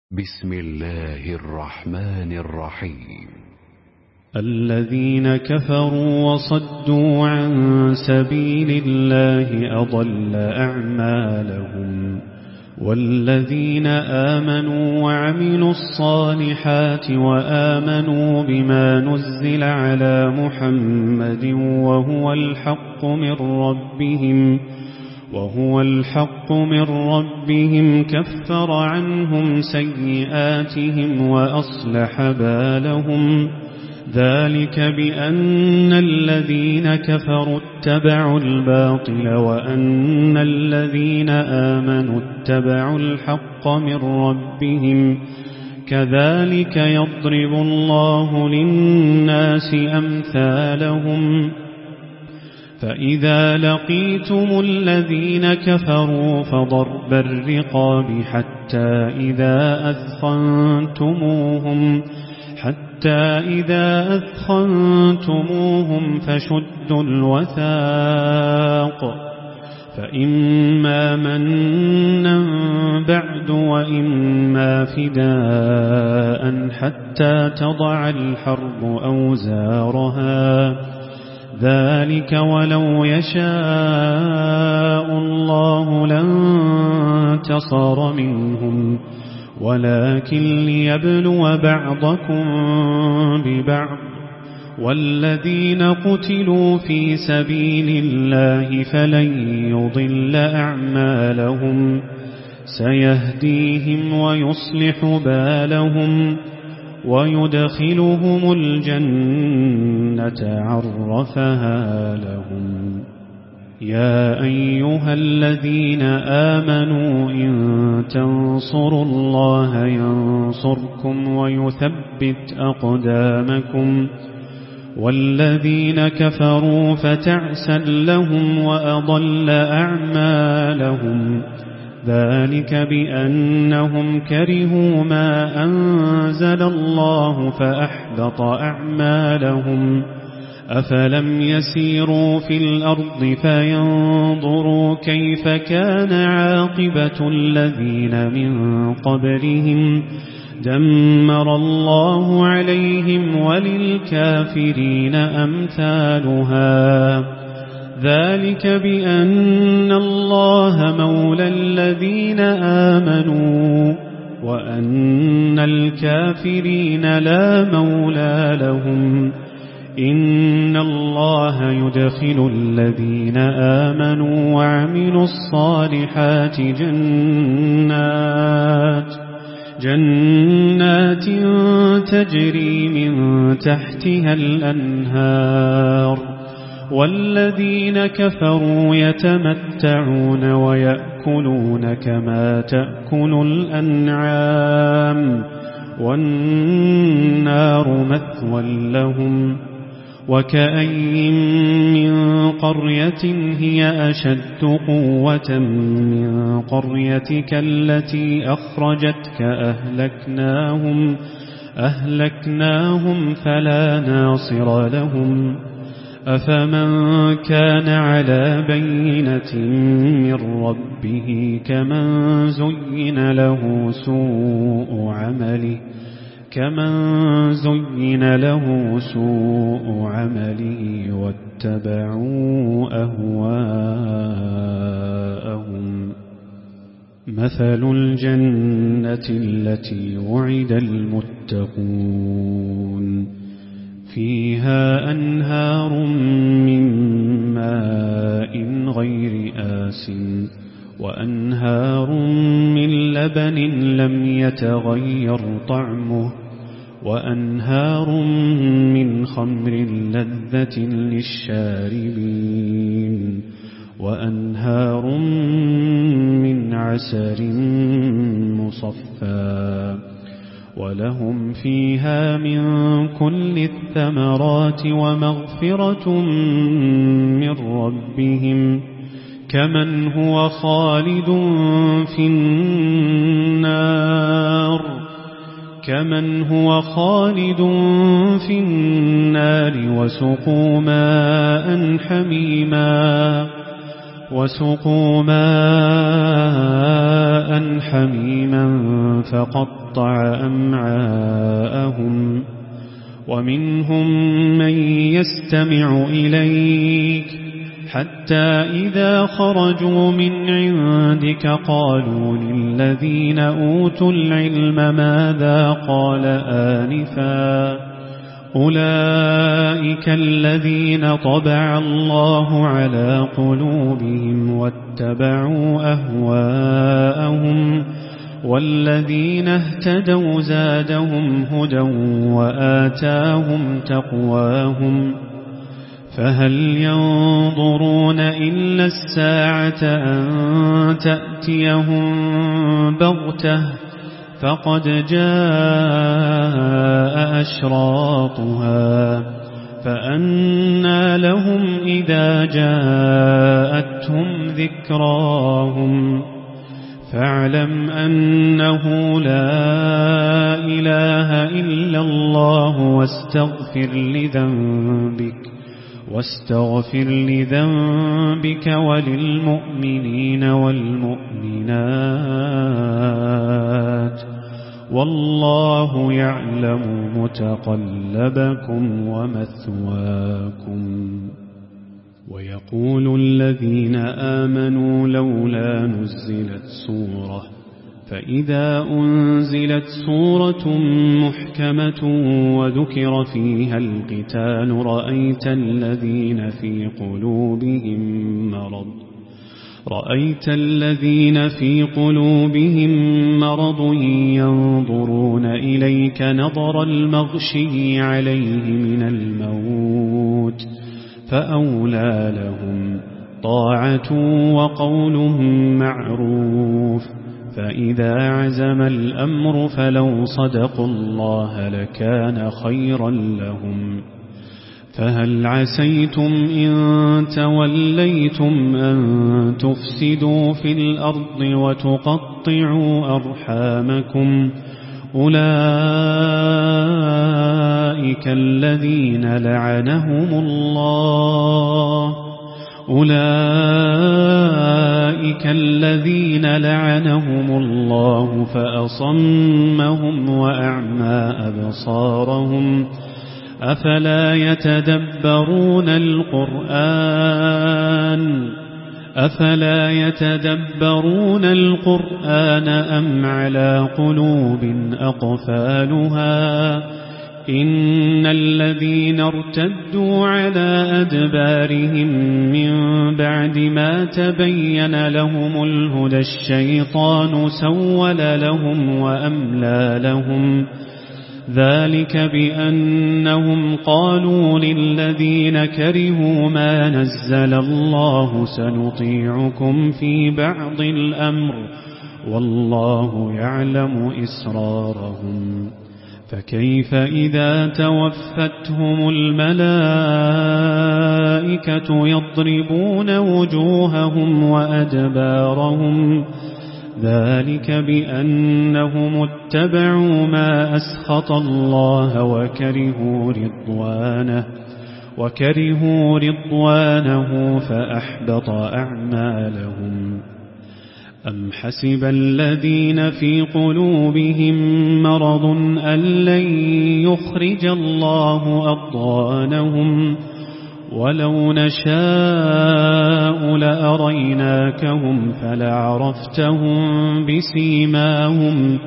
بسم الله الرحمن الرحيم. الذين كفروا وصدوا عن سبيل الله أضل أعمالهم، والذين آمنوا وعملوا الصالحات وآمنوا بما نزل على محمد وهو الحق من ربهم كفر عنهم سيئاتهم وأصلح بالهم. ذلك بأن الذين كفروا اتبعوا الباطل وأن الذين آمنوا اتبعوا الحق من ربهم. كذلك يضرب الله للناس أمثالهم. فإذا لقيتم الذين كفروا فضرب الرقاب حتى إذا أثخنتموهم فشدوا الوثاق، فإما منا بعد وإما فداء حتى تضع الحرب أوزارها. ذلك ولو يشاء الله لانتصر منهم، ولكن ليبلو بعضكم ببعض. والذين قتلوا في سبيل الله فلن يضل أعمالهم، سيهديهم ويصلح بالهم ويدخلهم الجنة عرفها لهم. يا أيها الذين آمنوا إن تنصروا الله ينصركم ويثبت أقدامكم. والذين كفروا فتعسا لهم وأضل أعمالهم. ذلك بأنهم كرهوا ما أنزل الله فأحبط أعمالهم. أفلم يسيروا في الأرض فينظروا كيف كان عاقبة الذين من قبلهم. دمر الله عليهم وللكافرين أمثالها. ذلك بأن الله مولى الذين آمنوا وأن الكافرين لا مولى لهم. إن الله يدخل الذين آمنوا وعملوا الصالحات جنات تجري من تحتها الأنهار. والذين كفروا يتمتعون ويأكلون كما تأكل الأنعام، والنار مثوى لهم. وكأين من قرية هي أشد قوة من قريتك التي أخرجتك أهلكناهم فلا ناصر لهم. أفمن كان على بينة من ربه كمن زين له سوء عمله واتبعوا أهواءهم. مثل الجنة التي وعد المتقون فيها أنهار من ماء غير آسن وأنهار من لبن لم يتغير طعمه وأنهار من خمر لذة للشاربين وأنهار من عسل مصفى ولهم فيها من كل الثمرات ومغفرة من ربهم كمن هو خالد في النار وسقوا ماء حميما وسقوا ماء حميما فقطع أمعاءهم ومنهم من يستمع إليك حتى إذا خرجوا من عندك قالوا للذين أوتوا العلم ماذا قال آنفا أولئك الذين طبع الله على قلوبهم واتبعوا أهواءهم والذين اهتدوا زادهم هدى وآتاهم تقواهم فهل ينظرون إلا الساعة أن تأتيهم بغتة فقد جاء أشراطها فأنى لهم إذا جاءتهم ذكراهم فاعلم أنه لا إله إلا الله واستغفر لذنبك وللمؤمنين والمؤمنات والله يعلم متقلبكم ومثواكم. ويقول الذين آمنوا لولا نزلت سورة فإذا أنزلت سورة محكمة وذكر فيها القتال رأيت الذين في قلوبهم مرض ينظرون إليك نظر المغشي عليه من الموت فأولى لهم طاعة وقولهم معروف فإذا عزم الأمر فلو صدقوا الله لكان خيرا لهم فهل عسيتم إن توليتم أن تفسدوا في الأرض وتقطعوا أرحامكم أولئك الذين لعنهم الله فأصمهم وأعمى أبصارهم أفلا يتدبرون القرآن أم على قلوب أقفالها إن الذين ارتدوا على أدبارهم من بعد ما تبين لهم الهدى الشيطان سول لهم وأملى لهم ذلك بأنهم قالوا للذين كرهوا ما نزل الله سنطيعكم في بعض الأمر والله يعلم إسرارهم فكيف إذا توفتهم الملائكة يضربون وجوههم وأدبارهم ذلك بأنهم اتبعوا ما أسخط الله وكرهوا رضوانه فأحبط أعمالهم أم حسب الذين في قلوبهم مرض أن لن يخرج الله أضغانهم ولو نشاء لأريناكهم فلعرفتهم بسيماهم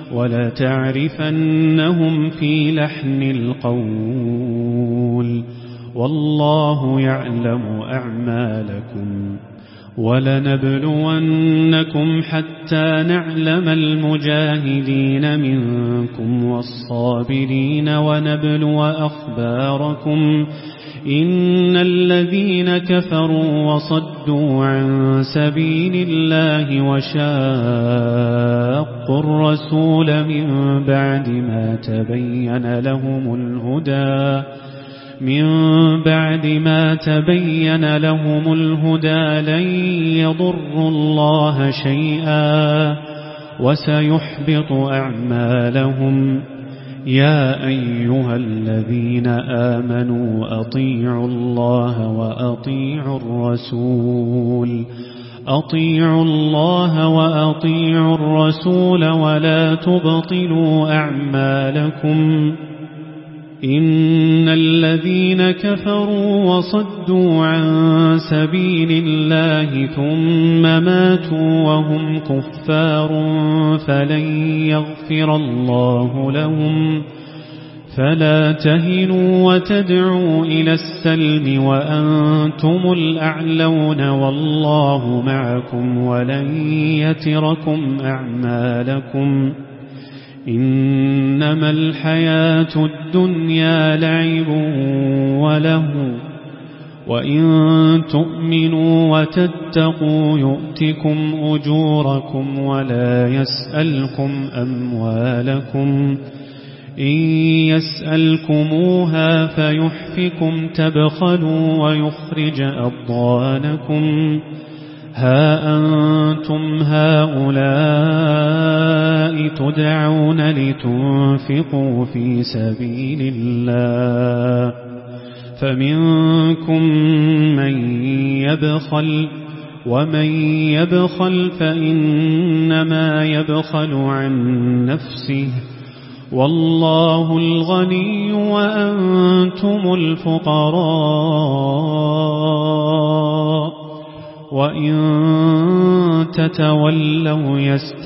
ولتعرفنهم في لحن القول والله يعلم أعمالكم ولنبلونكم حتى نعلم المجاهدين منكم والصابرين ونبلو أخباركم إن الذين كفروا وصدوا عن سبيل الله وشاقوا الرسول من بعد ما تبين لهم الهدى لن يضروا الله شيئا وسيحبط أعمالهم يا أيها الذين آمنوا أطيعوا الله وأطيعوا الرسول ولا تبطلوا أعمالكم إن الذين كفروا وصدوا عن سبيل الله ثم ماتوا وهم كفار فلن يغفر الله لهم فلا تهنوا وتدعوا إلى السلم وأنتم الأعلون والله معكم ولن يتركم أعمالكم إنما الحياة الدنيا لعب وله وإن تؤمنوا وتتقوا يؤتكم أجوركم ولا يسألكم أموالكم إن يسألكموها فيحفكم تبخلوا ويخرج أضغانكم ها أنتم هؤلاء تدعون لتنفقوا في سبيل الله فمنكم من يبخل ومن يبخل فإنما يبخل عن نفسه والله الغني وأنتم الفقراء وإن تتولوا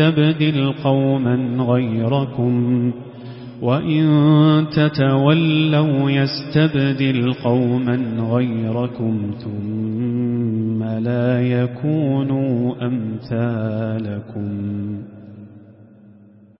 يستبدل قوما غيركم ثم لا يكونوا أمثالكم